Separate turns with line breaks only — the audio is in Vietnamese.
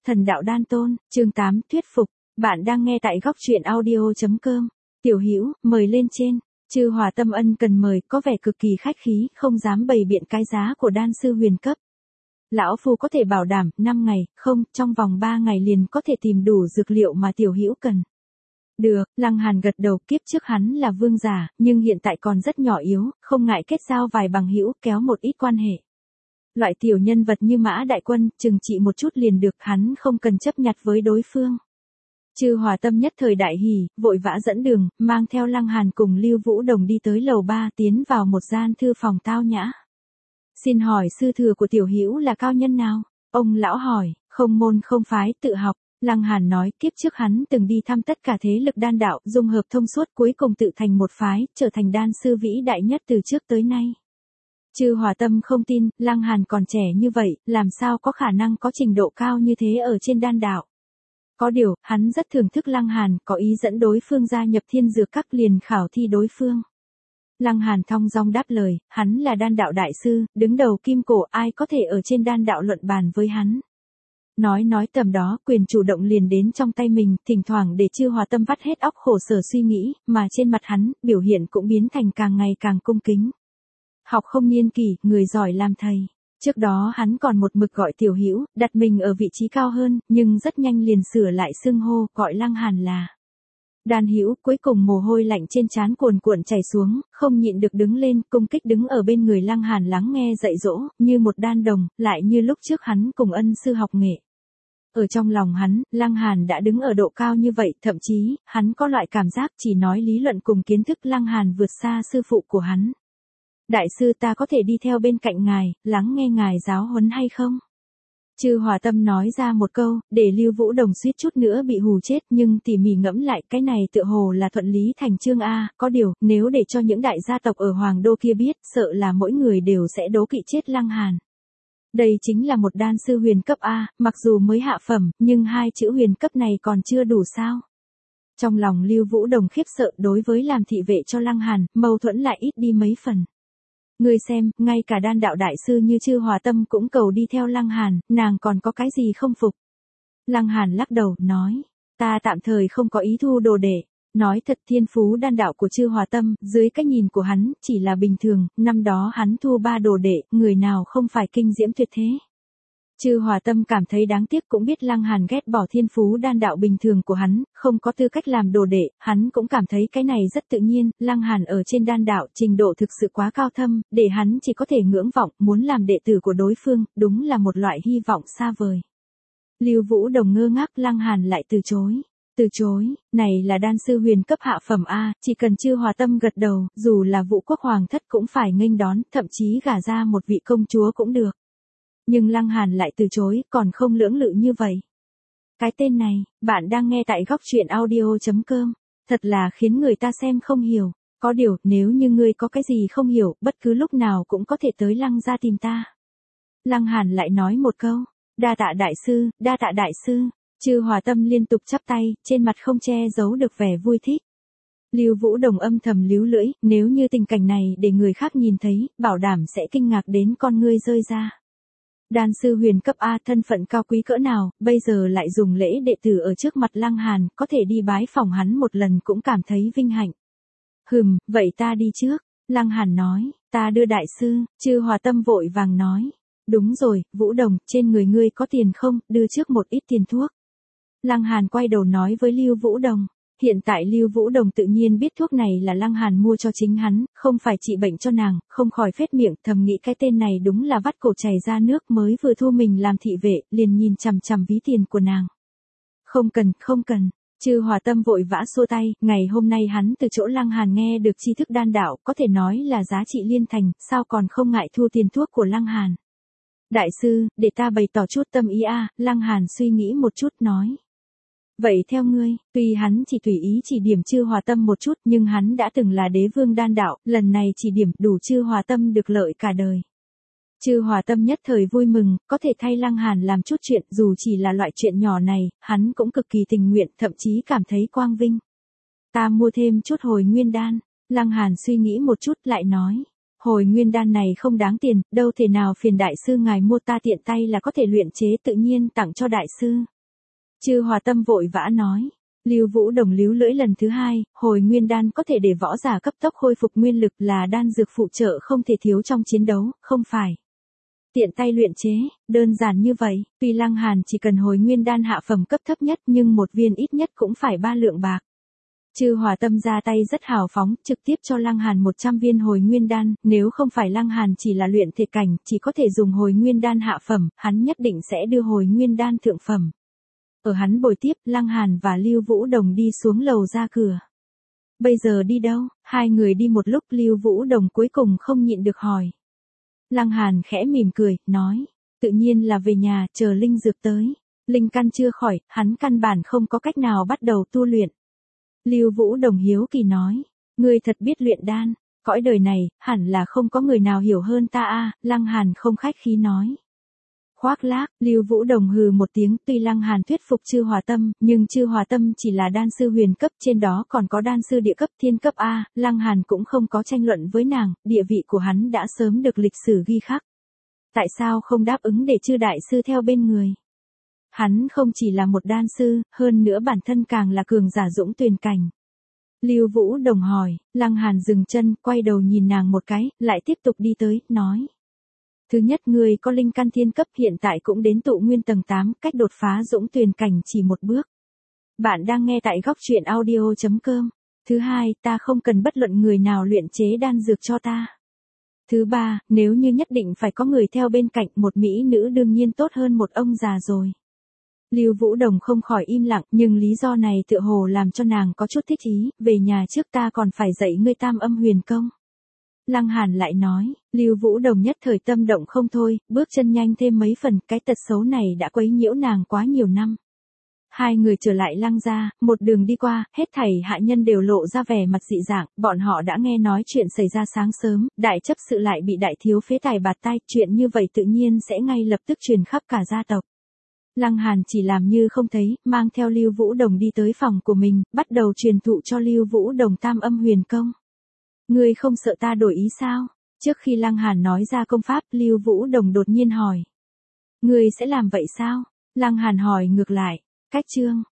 Thần đạo đan tôn, chương 8, thuyết phục. Bạn đang nghe tại góc truyện audio.com. Tiểu Hữu, mời lên trên. Chư Hòa Tâm ân cần mời, có vẻ cực kỳ khách khí, không dám bày biện cái giá của đan sư huyền cấp. Lão phu có thể bảo đảm, 5 ngày, không, trong vòng 3 ngày liền có thể tìm đủ dược liệu mà tiểu hữu cần. Được, Lăng Hàn gật đầu, kiếp trước hắn là vương giả, nhưng hiện tại còn rất nhỏ yếu, không ngại kết giao vài bằng hữu, kéo một ít quan hệ. Loại tiểu nhân vật như Mã Đại Quân, chừng trị một chút liền được, hắn không cần chấp nhặt với đối phương. Chư Hòa Tâm nhất thời đại hỉ, vội vã dẫn đường, mang theo Lăng Hàn cùng Lưu Vũ Đồng đi tới lầu 3, tiến vào một gian thư phòng tao nhã. Xin hỏi sư thừa của tiểu hữu là cao nhân nào? Ông lão hỏi, không môn không phái, tự học. Lăng Hàn nói, kiếp trước hắn từng đi thăm tất cả thế lực đan đạo, dung hợp thông suốt, cuối cùng tự thành một phái, trở thành đan sư vĩ đại nhất từ trước tới nay. Chư Hòa Tâm không tin, Lăng Hàn còn trẻ như vậy, làm sao có khả năng có trình độ cao như thế ở trên đan đạo. Có điều, hắn rất thưởng thức Lăng Hàn, có ý dẫn đối phương gia nhập Thiên Dược Các, liền khảo thi đối phương. Lăng Hàn thong dong đáp lời, hắn là đan đạo đại sư, đứng đầu kim cổ, ai có thể ở trên đan đạo luận bàn với hắn. Nói tầm đó, quyền chủ động liền đến trong tay mình, thỉnh thoảng để Chư Hòa Tâm vắt hết óc khổ sở suy nghĩ, mà trên mặt hắn, biểu hiện cũng biến thành càng ngày càng cung kính. Học không niên kỷ, người giỏi làm thầy. Trước đó hắn còn một mực gọi tiểu hữu, đặt mình ở vị trí cao hơn, nhưng rất nhanh liền sửa lại xưng hô, gọi Lăng Hàn là đan hữu. Cuối cùng mồ hôi lạnh trên trán cuồn cuộn chảy xuống, không nhịn được đứng lên, cung kích đứng ở bên người Lăng Hàn lắng nghe dạy dỗ, như một đan đồng, lại như lúc trước hắn cùng ân sư học nghệ. Ở trong lòng hắn, Lăng Hàn đã đứng ở độ cao như vậy, thậm chí, hắn có loại cảm giác chỉ nói lý luận cùng kiến thức Lăng Hàn vượt xa sư phụ của hắn. Đại sư, ta có thể đi theo bên cạnh ngài, lắng nghe ngài giáo huấn hay không? Chư Hòa Tâm nói ra một câu, để Lưu Vũ Đồng suýt chút nữa bị hù chết, nhưng tỉ mỉ ngẫm lại, cái này tựa hồ là thuận lý thành chương a, có điều, nếu để cho những đại gia tộc ở Hoàng Đô kia biết, sợ là mỗi người đều sẽ đố kỵ chết Lăng Hàn. Đây chính là một đan sư huyền cấp a, mặc dù mới hạ phẩm, nhưng 2 chữ huyền cấp này còn chưa đủ sao? Trong lòng Lưu Vũ Đồng khiếp sợ, đối với làm thị vệ cho Lăng Hàn, mâu thuẫn lại ít đi mấy phần. Ngươi xem, ngay cả đan đạo đại sư như Chư Hòa Tâm cũng cầu đi theo Lăng Hàn, nàng còn có cái gì không phục? Lăng Hàn lắc đầu, nói, ta tạm thời không có ý thu đồ đệ. Nói thật, thiên phú đan đạo của Chư Hòa Tâm, dưới cách nhìn của hắn, chỉ là bình thường, năm đó hắn thu 3 đồ đệ, người nào không phải kinh diễm tuyệt thế. Chư Hòa Tâm cảm thấy đáng tiếc, cũng biết Lăng Hàn ghét bỏ thiên phú đan đạo bình thường của hắn, không có tư cách làm đồ đệ, hắn cũng cảm thấy cái này rất tự nhiên, Lăng Hàn ở trên đan đạo, trình độ thực sự quá cao thâm, để hắn chỉ có thể ngưỡng vọng, muốn làm đệ tử của đối phương, đúng là một loại hy vọng xa vời. Lưu Vũ Đồng ngơ ngác, Lăng Hàn lại từ chối. Từ chối, này là đan sư huyền cấp hạ phẩm a, chỉ cần Chư Hòa Tâm gật đầu, dù là Vũ Quốc Hoàng thất cũng phải nghênh đón, thậm chí gả ra một vị công chúa cũng được. Nhưng Lăng Hàn lại từ chối, còn không lưỡng lự như vậy. Cái tên này, bạn đang nghe tại góc truyện audio.com, thật là khiến người ta xem không hiểu. Có điều, nếu như ngươi có cái gì không hiểu, bất cứ lúc nào cũng có thể tới Lăng gia tìm ta. Lăng Hàn lại nói một câu, đa tạ đại sư, đa tạ đại sư. Chư Hòa Tâm liên tục chắp tay, trên mặt không che giấu được vẻ vui thích. Lưu Vũ Đồng âm thầm líu lưỡi, nếu như tình cảnh này để người khác nhìn thấy, bảo đảm sẽ kinh ngạc đến con ngươi rơi ra. Đan sư huyền cấp A, thân phận cao quý cỡ nào, bây giờ lại dùng lễ đệ tử ở trước mặt Lăng Hàn, có thể đi bái phòng hắn một lần cũng cảm thấy vinh hạnh. Vậy ta đi trước. Lăng Hàn nói, ta đưa đại sư. Chư Hòa Tâm vội vàng nói, đúng rồi, Vũ Đồng, trên người ngươi có tiền không, đưa trước một ít tiền thuốc. Lăng Hàn quay đầu nói với Lưu Vũ Đồng. Hiện tại Lưu Vũ Đồng tự nhiên biết thuốc này là Lăng Hàn mua cho chính hắn, không phải trị bệnh cho nàng, không khỏi phết miệng, thầm nghĩ cái tên này đúng là vắt cổ chảy ra nước, mới vừa thu mình làm thị vệ, liền nhìn chằm chằm ví tiền của nàng. Không cần. Chư Hòa Tâm vội vã xua tay, ngày hôm nay hắn từ chỗ Lăng Hàn nghe được tri thức đan đạo, có thể nói là giá trị liên thành, sao còn không ngại thu tiền thuốc của Lăng Hàn. Đại sư, để ta bày tỏ chút tâm ý a. Lăng Hàn suy nghĩ một chút nói. Vậy theo ngươi, tuy hắn chỉ tùy ý chỉ điểm Chư Hòa Tâm một chút, nhưng hắn đã từng là đế vương đan đạo, lần này chỉ điểm đủ Chư Hòa Tâm được lợi cả đời. Chư Hòa Tâm nhất thời vui mừng, có thể thay Lăng Hàn làm chút chuyện, dù chỉ là loại chuyện nhỏ này, hắn cũng cực kỳ tình nguyện, thậm chí cảm thấy quang vinh. Ta mua thêm chút hồi nguyên đan. Lăng Hàn suy nghĩ một chút lại nói. Hồi nguyên đan này không đáng tiền, đâu thể nào phiền đại sư ngài mua, ta tiện tay là có thể luyện chế, tự nhiên tặng cho đại sư. Chư Hòa Tâm vội vã nói. Lưu Vũ Đồng líu lưỡi lần thứ hai, hồi nguyên đan có thể để võ giả cấp tốc khôi phục nguyên lực là đan dược phụ trợ không thể thiếu trong chiến đấu, không phải tiện tay luyện chế, đơn giản như vậy. Tuy Lăng Hàn chỉ cần hồi nguyên đan hạ phẩm cấp thấp nhất nhưng một viên ít nhất cũng phải 3 lượng bạc. Chư Hòa Tâm ra tay rất hào phóng, trực tiếp cho Lăng Hàn 100 viên hồi nguyên đan, nếu không phải Lăng Hàn chỉ là luyện thể cảnh, chỉ có thể dùng hồi nguyên đan hạ phẩm, hắn nhất định sẽ đưa hồi nguyên đan thượng phẩm. Ở hắn bồi tiếp, Lăng Hàn và Lưu Vũ Đồng đi xuống lầu ra cửa. Bây giờ đi đâu? Hai người đi một lúc Lưu Vũ Đồng cuối cùng không nhịn được hỏi. Lăng Hàn khẽ mỉm cười, nói. Tự nhiên là về nhà, chờ linh dược tới. Linh căn chưa khỏi, hắn căn bản không có cách nào bắt đầu tu luyện. Lưu Vũ Đồng hiếu kỳ nói. Ngươi thật biết luyện đan. Cõi đời này, hẳn là không có người nào hiểu hơn ta a. Lăng Hàn không khách khí nói. Khoác lác, Lưu Vũ Đồng hừ một tiếng, tuy Lăng Hàn thuyết phục Chư Hòa Tâm, nhưng Chư Hòa Tâm chỉ là đan sư huyền cấp, trên đó còn có đan sư địa cấp thiên cấp A, Lăng Hàn cũng không có tranh luận với nàng, địa vị của hắn đã sớm được lịch sử ghi khắc. Tại sao không đáp ứng để Chư đại sư theo bên người? Hắn không chỉ là một đan sư, hơn nữa bản thân càng là cường giả dũng tuyền cảnh. Lưu Vũ Đồng hỏi, Lăng Hàn dừng chân, quay đầu nhìn nàng một cái, lại tiếp tục đi tới, nói. Thứ nhất, người có linh căn thiên cấp hiện tại cũng đến tụ nguyên tầng 8, cách đột phá dũng tuyền cảnh chỉ một bước. Bạn đang nghe tại góc truyện audio.com. Thứ hai, ta không cần bất luận người nào luyện chế đan dược cho ta. Thứ ba, nếu như nhất định phải có người theo bên cạnh, một mỹ nữ đương nhiên tốt hơn một ông già rồi. Lưu Vũ Đồng không khỏi im lặng, nhưng lý do này tựa hồ làm cho nàng có chút thích ý, về nhà trước ta còn phải dạy ngươi tam âm huyền công. Lăng Hàn lại nói, Lưu Vũ Đồng nhất thời tâm động không thôi, bước chân nhanh thêm mấy phần, cái tật xấu này đã quấy nhiễu nàng quá nhiều năm. Hai người trở lại Lăng gia, một đường đi qua, hết thảy hạ nhân đều lộ ra vẻ mặt dị dạng, bọn họ đã nghe nói chuyện xảy ra sáng sớm, đại chấp sự lại bị đại thiếu phế tài bạt tai, chuyện như vậy tự nhiên sẽ ngay lập tức truyền khắp cả gia tộc. Lăng Hàn chỉ làm như không thấy, mang theo Lưu Vũ Đồng đi tới phòng của mình, bắt đầu truyền thụ cho Lưu Vũ Đồng tam âm huyền công. Ngươi không sợ ta đổi ý sao? Trước khi Lăng Hàn nói ra công pháp, Lưu Vũ Đồng đột nhiên hỏi. Ngươi sẽ làm vậy sao? Lăng Hàn hỏi ngược lại. Cách chương.